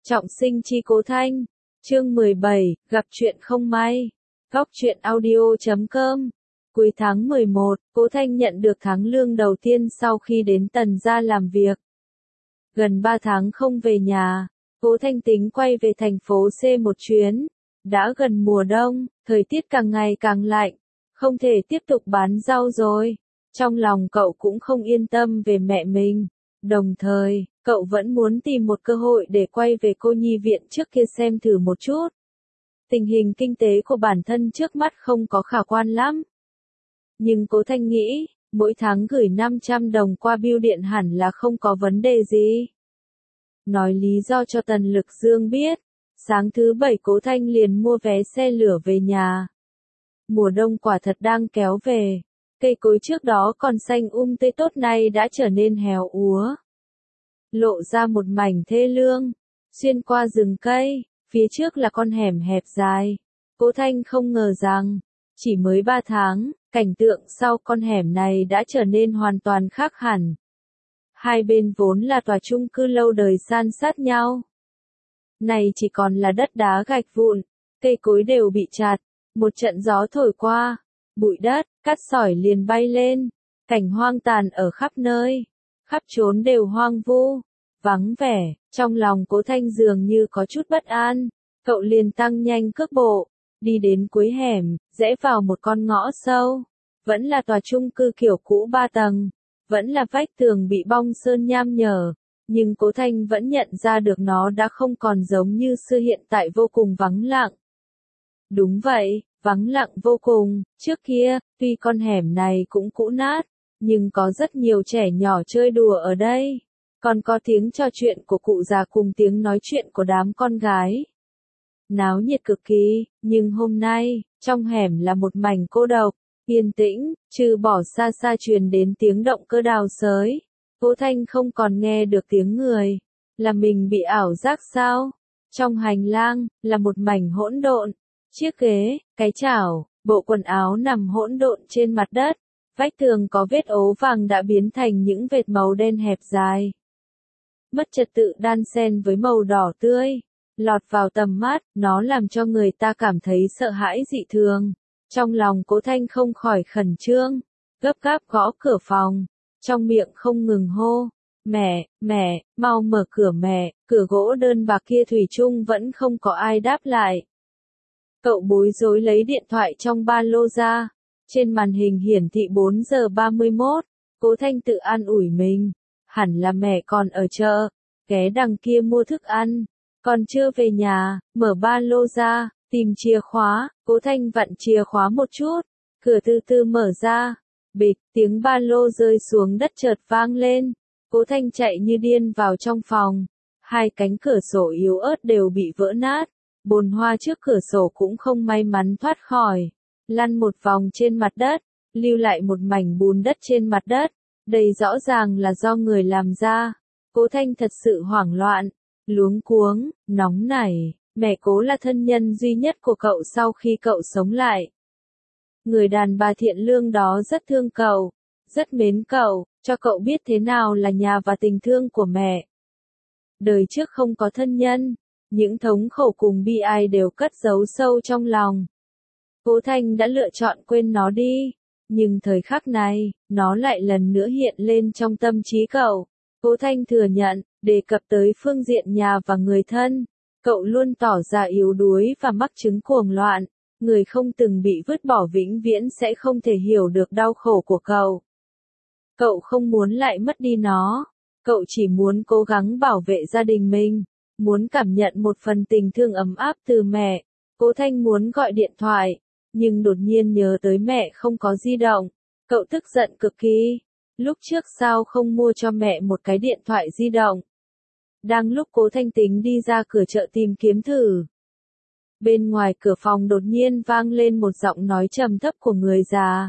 Trọng sinh chi Cố Thanh, chương 17, gặp chuyện không may. Góc truyện audio.com. Cuối tháng 11, Cố Thanh nhận được tháng lương đầu tiên sau khi đến Tần gia làm việc. Gần 3 tháng không về nhà, Cố Thanh tính quay về thành phố C một chuyến. Đã gần mùa đông, thời tiết càng ngày càng lạnh, không thể tiếp tục bán rau rồi. Trong lòng cậu cũng không yên tâm về mẹ mình. Đồng thời, cậu vẫn muốn tìm một cơ hội để quay về cô nhi viện trước kia xem thử một chút. Tình hình kinh tế của bản thân trước mắt không có khả quan lắm. Nhưng Cố Thanh nghĩ, mỗi tháng gửi 500 đồng qua bưu điện hẳn là không có vấn đề gì. Nói lý do cho Tần Lực Dương biết, sáng thứ Bảy Cố Thanh liền mua vé xe lửa về nhà. Mùa đông quả thật đang kéo về. Cây cối trước đó còn xanh tươi tốt nay đã trở nên héo úa. Lộ ra một mảnh thê lương, xuyên qua rừng cây, phía trước là con hẻm hẹp dài. Cố Thanh không ngờ rằng, chỉ mới 3 tháng, cảnh tượng sau con hẻm này đã trở nên hoàn toàn khác hẳn. Hai bên vốn là tòa chung cư lâu đời san sát nhau. Này chỉ còn là đất đá gạch vụn, cây cối đều bị chặt, một trận gió thổi qua, bụi đất, cát sỏi liền bay lên, cảnh hoang tàn ở khắp nơi, khắp trốn đều hoang vu, vắng vẻ, trong lòng Cố Thanh dường như có chút bất an, cậu liền tăng nhanh cước bộ, đi đến cuối hẻm, rẽ vào một con ngõ sâu, vẫn là tòa chung cư kiểu cũ 3 tầng, vẫn là vách tường bị bong sơn nham nhở, nhưng Cố Thanh vẫn nhận ra được nó đã không còn giống như xưa hiện tại vô cùng vắng lặng. Đúng vậy, vắng lặng vô cùng, trước kia, tuy con hẻm này cũng cũ nát, nhưng có rất nhiều trẻ nhỏ chơi đùa ở đây, còn có tiếng trò chuyện của cụ già cùng tiếng nói chuyện của đám con gái. Náo nhiệt cực kỳ, nhưng hôm nay, trong hẻm là một mảnh cô độc, yên tĩnh, trừ bỏ xa xa truyền đến tiếng động cơ đào xới. Cố Thanh không còn nghe được tiếng người, là mình bị ảo giác sao? Trong hành lang, là một mảnh hỗn độn. Chiếc ghế, cái chảo, bộ quần áo nằm hỗn độn trên mặt đất, vách tường có vết ố vàng đã biến thành những vệt màu đen hẹp dài. Mất trật tự đan xen với màu đỏ tươi, lọt vào tầm mắt, nó làm cho người ta cảm thấy sợ hãi dị thường. Trong lòng Cố Thanh không khỏi khẩn trương, gấp gáp gõ cửa phòng, trong miệng không ngừng hô, mẹ, mau mở cửa mẹ, cửa gỗ đơn bạc kia thủy chung vẫn không có ai đáp lại. Cậu bối rối lấy điện thoại trong ba lô ra, trên màn hình hiển thị 4 giờ 31, Cố Thanh tự an ủi mình, hẳn là mẹ còn ở chợ, ghé đằng kia mua thức ăn, còn chưa về nhà, mở ba lô ra, tìm chìa khóa, Cố Thanh vặn chìa khóa một chút, cửa từ từ mở ra, bịch, tiếng ba lô rơi xuống đất chợt vang lên, Cố Thanh chạy như điên vào trong phòng, hai cánh cửa sổ yếu ớt đều bị vỡ nát. Bồn hoa trước cửa sổ cũng không may mắn thoát khỏi, lăn một vòng trên mặt đất, lưu lại một mảnh bùn đất trên mặt đất, đây rõ ràng là do người làm ra. Cố Thanh thật sự hoảng loạn, luống cuống, nóng nảy, mẹ Cố là thân nhân duy nhất của cậu sau khi cậu sống lại. Người đàn bà thiện lương đó rất thương cậu, rất mến cậu, cho cậu biết thế nào là nhà và tình thương của mẹ. Đời trước không có thân nhân. Những thống khổ cùng bi ai đều cất giấu sâu trong lòng. Cố Thanh đã lựa chọn quên nó đi, nhưng thời khắc này, nó lại lần nữa hiện lên trong tâm trí cậu. Cố Thanh thừa nhận, đề cập tới phương diện nhà và người thân, cậu luôn tỏ ra yếu đuối và mắc chứng cuồng loạn, người không từng bị vứt bỏ vĩnh viễn sẽ không thể hiểu được đau khổ của cậu. Cậu không muốn lại mất đi nó, cậu chỉ muốn cố gắng bảo vệ gia đình mình. Muốn cảm nhận một phần tình thương ấm áp từ mẹ. Cố Thanh muốn gọi điện thoại, nhưng đột nhiên nhớ tới mẹ không có di động. Cậu tức giận cực kỳ. Lúc trước sao không mua cho mẹ một cái điện thoại di động? Đang lúc Cố Thanh tính đi ra cửa chợ tìm kiếm thử. Bên ngoài cửa phòng đột nhiên vang lên một giọng nói trầm thấp của người già.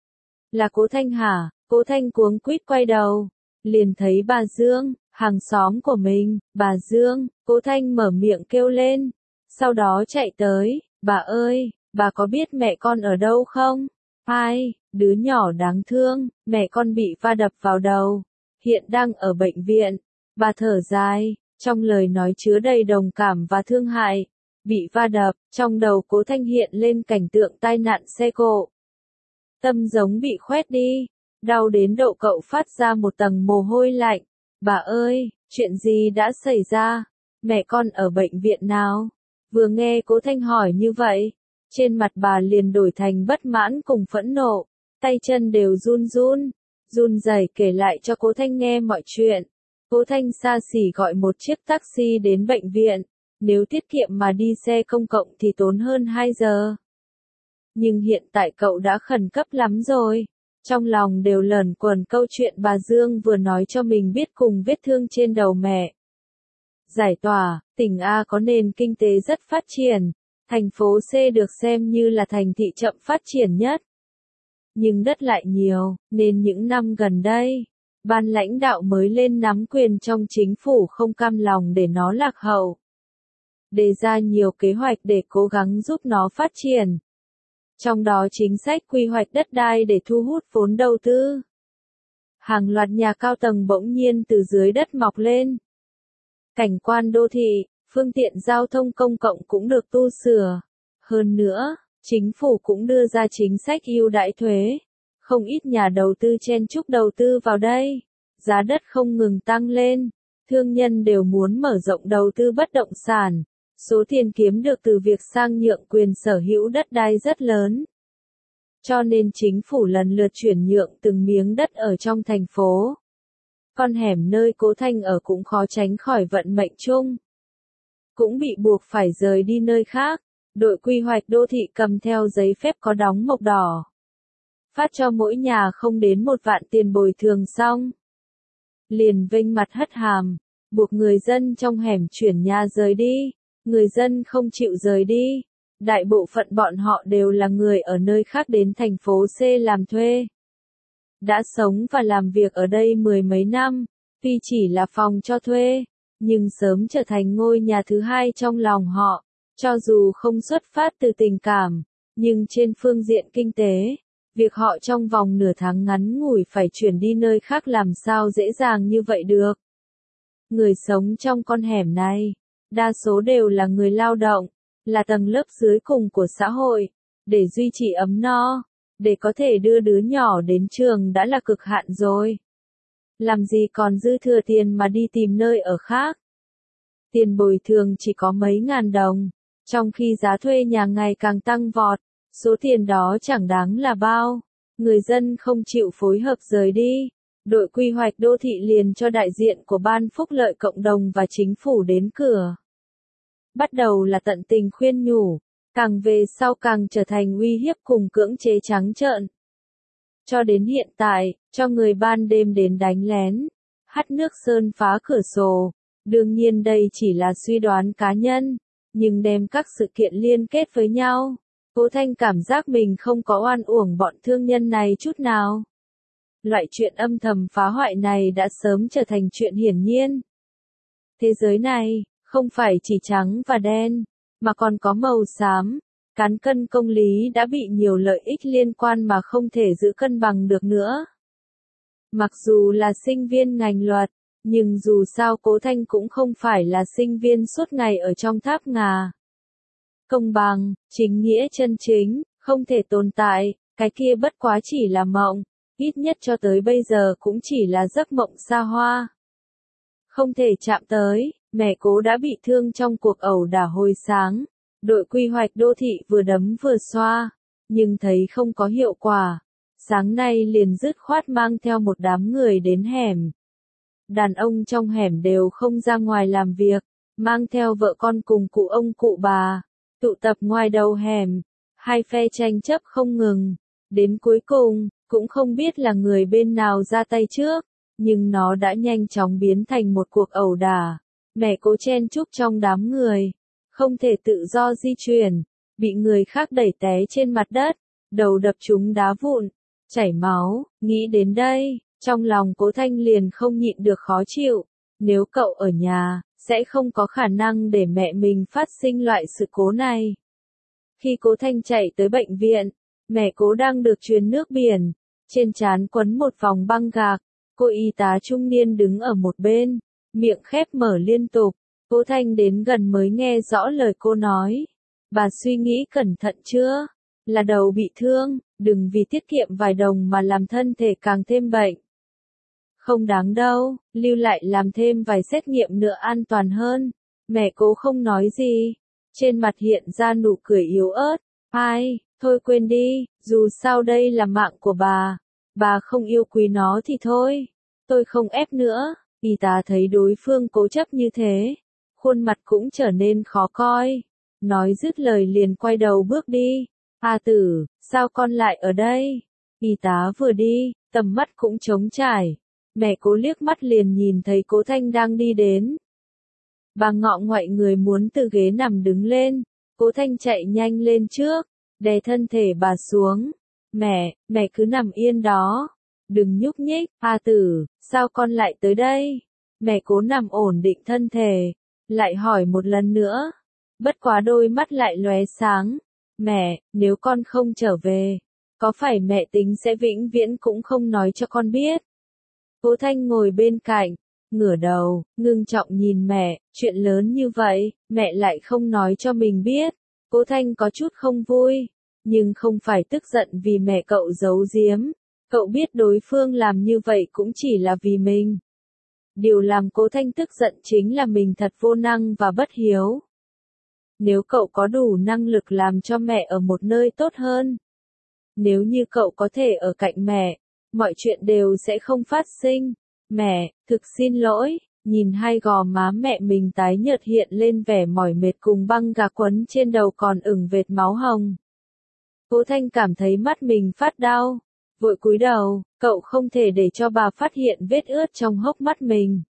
Là Cố Thanh hả? Cố Thanh cuống quýt quay đầu, liền thấy bà Dương. Hàng xóm của mình, bà Dương, Cố Thanh mở miệng kêu lên, sau đó chạy tới, bà ơi, bà có biết mẹ con ở đâu không? Ai, đứa nhỏ đáng thương, mẹ con bị va đập vào đầu, hiện đang ở bệnh viện, bà thở dài, Trong lời nói chứa đầy đồng cảm và thương hại. Bị va đập, trong đầu Cố Thanh hiện lên cảnh tượng tai nạn xe cộ. Tâm giống bị khoét đi, đau đến độ cậu phát ra một tầng mồ hôi lạnh. Bà ơi, chuyện gì đã xảy ra? Mẹ con ở bệnh viện nào? Vừa nghe Cố Thanh hỏi như vậy, trên mặt bà liền đổi thành bất mãn cùng phẫn nộ, tay chân đều run rẩy kể lại cho Cố Thanh nghe mọi chuyện. Cố Thanh xa xỉ gọi một chiếc taxi đến bệnh viện, nếu tiết kiệm mà đi xe công cộng thì tốn hơn 2 giờ. Nhưng hiện tại cậu đã khẩn cấp lắm rồi. Trong lòng đều lẩn quẩn câu chuyện bà Dương vừa nói cho mình biết cùng vết thương trên đầu mẹ. Giải tỏa, tỉnh A có nền kinh tế rất phát triển, thành phố C được xem như là thành thị chậm phát triển nhất. Nhưng đất lại nhiều, nên những năm gần đây, ban lãnh đạo mới lên nắm quyền trong chính phủ không cam lòng để nó lạc hậu. Đề ra nhiều kế hoạch để cố gắng giúp nó phát triển. Trong đó chính sách quy hoạch đất đai để thu hút vốn đầu tư. Hàng loạt nhà cao tầng bỗng nhiên từ dưới đất mọc lên. Cảnh quan đô thị, phương tiện giao thông công cộng cũng được tu sửa. Hơn nữa, chính phủ cũng đưa ra chính sách ưu đãi thuế. Không ít nhà đầu tư chen chúc đầu tư vào đây. Giá đất không ngừng tăng lên. Thương nhân đều muốn mở rộng đầu tư bất động sản. Số tiền kiếm được từ việc sang nhượng quyền sở hữu đất đai rất lớn. Cho nên chính phủ lần lượt chuyển nhượng từng miếng đất ở trong thành phố. Con hẻm nơi Cố Thanh ở cũng khó tránh khỏi vận mệnh chung. Cũng bị buộc phải rời đi nơi khác. Đội quy hoạch đô thị cầm theo giấy phép có đóng mộc đỏ. Phát cho mỗi nhà không đến 1 vạn tiền bồi thường xong. Liền vênh mặt hất hàm, buộc người dân trong hẻm chuyển nhà rời đi. Người dân không chịu rời đi. Đại bộ phận bọn họ đều là người ở nơi khác đến thành phố C làm thuê. Đã sống và làm việc ở đây 10 mấy năm, tuy chỉ là phòng cho thuê, nhưng sớm trở thành ngôi nhà thứ hai trong lòng họ. Cho dù không xuất phát từ tình cảm, nhưng trên phương diện kinh tế, việc họ trong vòng nửa tháng ngắn ngủi phải chuyển đi nơi khác làm sao dễ dàng như vậy được. Người sống trong con hẻm này, đa số đều là người lao động, là tầng lớp dưới cùng của xã hội, để duy trì ấm no, để có thể đưa đứa nhỏ đến trường đã là cực hạn rồi. Làm gì còn dư thừa tiền mà đi tìm nơi ở khác. Tiền bồi thường chỉ có mấy ngàn đồng, trong khi giá thuê nhà ngày càng tăng vọt, số tiền đó chẳng đáng là bao. Người dân không chịu phối hợp rời đi. Đội quy hoạch đô thị liền cho đại diện của Ban Phúc lợi Cộng đồng và chính phủ đến cửa. Bắt đầu là tận tình khuyên nhủ, càng về sau càng trở thành uy hiếp cùng cưỡng chế trắng trợn. Cho đến hiện tại, cho người ban đêm đến đánh lén, hắt nước sơn phá cửa sổ. Đương nhiên đây chỉ là suy đoán cá nhân, nhưng đem các sự kiện liên kết với nhau. Cố Thanh cảm giác mình không có oan uổng bọn thương nhân này chút nào. Loại chuyện âm thầm phá hoại này đã sớm trở thành chuyện hiển nhiên. Thế giới này, không phải chỉ trắng và đen, mà còn có màu xám. Cán cân công lý đã bị nhiều lợi ích liên quan mà không thể giữ cân bằng được nữa. Mặc dù là sinh viên ngành luật, nhưng dù sao Cố Thanh cũng không phải là sinh viên suốt ngày ở trong tháp ngà. Công bằng, chính nghĩa chân chính, không thể tồn tại, cái kia bất quá chỉ là mộng, ít nhất cho tới bây giờ cũng chỉ là giấc mộng xa hoa. Không thể chạm tới, mẹ Cố đã bị thương trong cuộc ẩu đả hồi sáng. Đội quy hoạch đô thị vừa đấm vừa xoa, nhưng thấy không có hiệu quả. Sáng nay liền dứt khoát mang theo một đám người đến hẻm. Đàn ông trong hẻm đều không ra ngoài làm việc, mang theo vợ con cùng cụ ông cụ bà, tụ tập ngoài đầu hẻm. Hai phe tranh chấp không ngừng. Đến cuối cùng, cũng không biết là người bên nào ra tay trước, nhưng nó đã nhanh chóng biến thành một cuộc ẩu đả. Mẹ Cố chen chúc trong đám người, không thể tự do di chuyển, bị người khác đẩy té trên mặt đất, đầu đập trúng đá vụn, chảy máu. Nghĩ đến đây, trong lòng Cố Thanh liền không nhịn được khó chịu. Nếu cậu ở nhà, sẽ không có khả năng để mẹ mình phát sinh loại sự cố này. Khi Cố Thanh chạy tới bệnh viện, mẹ Cố đang được truyền nước biển, trên trán quấn một vòng băng gạc. Cô y tá trung niên đứng ở một bên, miệng khép mở liên tục. Cố Thanh đến gần mới nghe rõ lời cô nói. Bà suy nghĩ cẩn thận chưa? Là đầu bị thương, đừng vì tiết kiệm vài đồng mà làm thân thể càng thêm bệnh. Không đáng đâu, lưu lại làm thêm vài xét nghiệm nữa an toàn hơn. Mẹ Cố không nói gì. Trên mặt hiện ra nụ cười yếu ớt. Ai, thôi quên đi, dù sao đây là mạng của bà không yêu quý nó thì thôi. Tôi không ép nữa. Y tá thấy đối phương cố chấp như thế, khuôn mặt cũng trở nên khó coi. Nói dứt lời liền quay đầu bước đi. A Tử, sao con lại ở đây? Y tá vừa đi, tầm mắt cũng trống trải. Mẹ Cố liếc mắt liền nhìn thấy Cố Thanh đang đi đến. Bà ngọ ngoại người muốn từ ghế nằm đứng lên. Cố Thanh chạy nhanh lên trước, đè thân thể bà xuống. Mẹ cứ nằm yên đó. Đừng nhúc nhích. A Tử, sao con lại tới đây? Mẹ Cố nằm ổn định thân thể, lại hỏi một lần nữa. Bất quá đôi mắt lại lóe sáng. Mẹ, nếu con không trở về, có phải mẹ tính sẽ vĩnh viễn cũng không nói cho con biết? Cố Thanh ngồi bên cạnh, ngửa đầu, ngưng trọng nhìn mẹ, chuyện lớn như vậy, mẹ lại không nói cho mình biết. Cố Thanh có chút không vui, nhưng không phải tức giận vì mẹ cậu giấu giếm. Cậu biết đối phương làm như vậy cũng chỉ là vì mình. Điều làm Cố Thanh tức giận chính là mình thật vô năng và bất hiếu. Nếu cậu có đủ năng lực làm cho mẹ ở một nơi tốt hơn, nếu như cậu có thể ở cạnh mẹ, mọi chuyện đều sẽ không phát sinh. Mẹ, thực xin lỗi. Nhìn hai gò má mẹ mình tái nhợt hiện lên vẻ mỏi mệt cùng băng gạc quấn trên đầu còn ửng vệt máu hồng. Cố Thanh cảm thấy mắt mình phát đau, vội cúi đầu, cậu không thể để cho bà phát hiện vết ướt trong hốc mắt mình.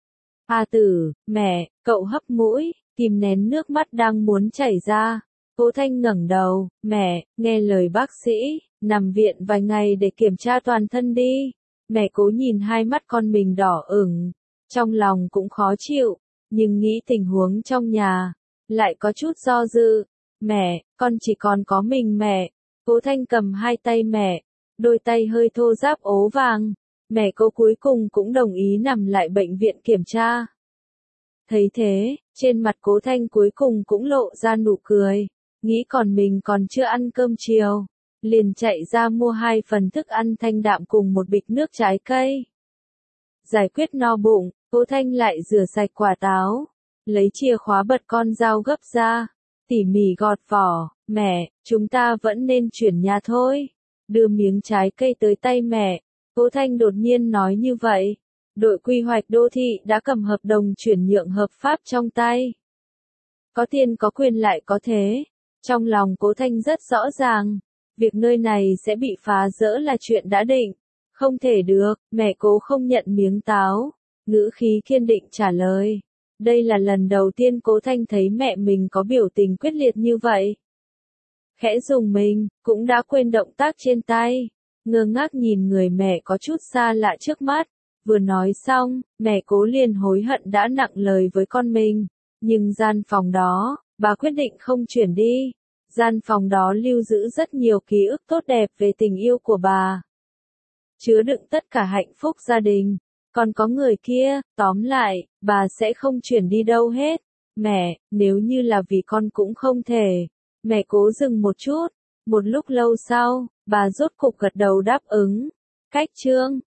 A Tử, mẹ, cậu hấp mũi, kìm nén nước mắt đang muốn chảy ra. Cố Thanh ngẩng đầu, mẹ, nghe lời bác sĩ, nằm viện vài ngày để kiểm tra toàn thân đi. Mẹ Cố nhìn hai mắt con mình đỏ ửng, trong lòng cũng khó chịu, nhưng nghĩ tình huống trong nhà, lại có chút do dự. Mẹ, con chỉ còn có mình mẹ. Cố Thanh cầm hai tay mẹ, đôi tay hơi thô ráp ố vàng. Mẹ Cố cuối cùng cũng đồng ý nằm lại bệnh viện kiểm tra. Thấy thế, trên mặt Cố Thanh cuối cùng cũng lộ ra nụ cười, nghĩ còn mình còn chưa ăn cơm chiều, liền chạy ra mua 2 phần thức ăn thanh đạm cùng một bịch nước trái cây. Giải quyết no bụng, Cố Thanh lại rửa sạch quả táo, lấy chìa khóa bật con dao gấp ra, tỉ mỉ gọt vỏ. Mẹ, chúng ta vẫn nên chuyển nhà thôi. Đưa miếng trái cây tới tay mẹ, Cố Thanh đột nhiên nói như vậy. Đội quy hoạch đô thị đã cầm hợp đồng chuyển nhượng hợp pháp trong tay. Có tiền có quyền lại có thế. Trong lòng Cố Thanh rất rõ ràng, việc nơi này sẽ bị phá rỡ là chuyện đã định. Không thể được, mẹ Cố không nhận miếng táo, ngữ khí kiên định trả lời. Đây là lần đầu tiên Cố Thanh thấy mẹ mình có biểu tình quyết liệt như vậy. Khẽ dùng mình, cũng đã quên động tác trên tay, ngơ ngác nhìn người mẹ có chút xa lạ trước mắt. Vừa nói xong, mẹ Cố liền hối hận đã nặng lời với con mình. Nhưng gian phòng đó, bà quyết định không chuyển đi. Gian phòng đó lưu giữ rất nhiều ký ức tốt đẹp về tình yêu của bà, chứa đựng tất cả hạnh phúc gia đình. Còn có người kia, tóm lại, bà sẽ không chuyển đi đâu hết. Mẹ, nếu như là vì con cũng không thể. Mẹ Cố dừng một chút. Một lúc lâu sau, bà rốt cục gật đầu đáp ứng. Cách chương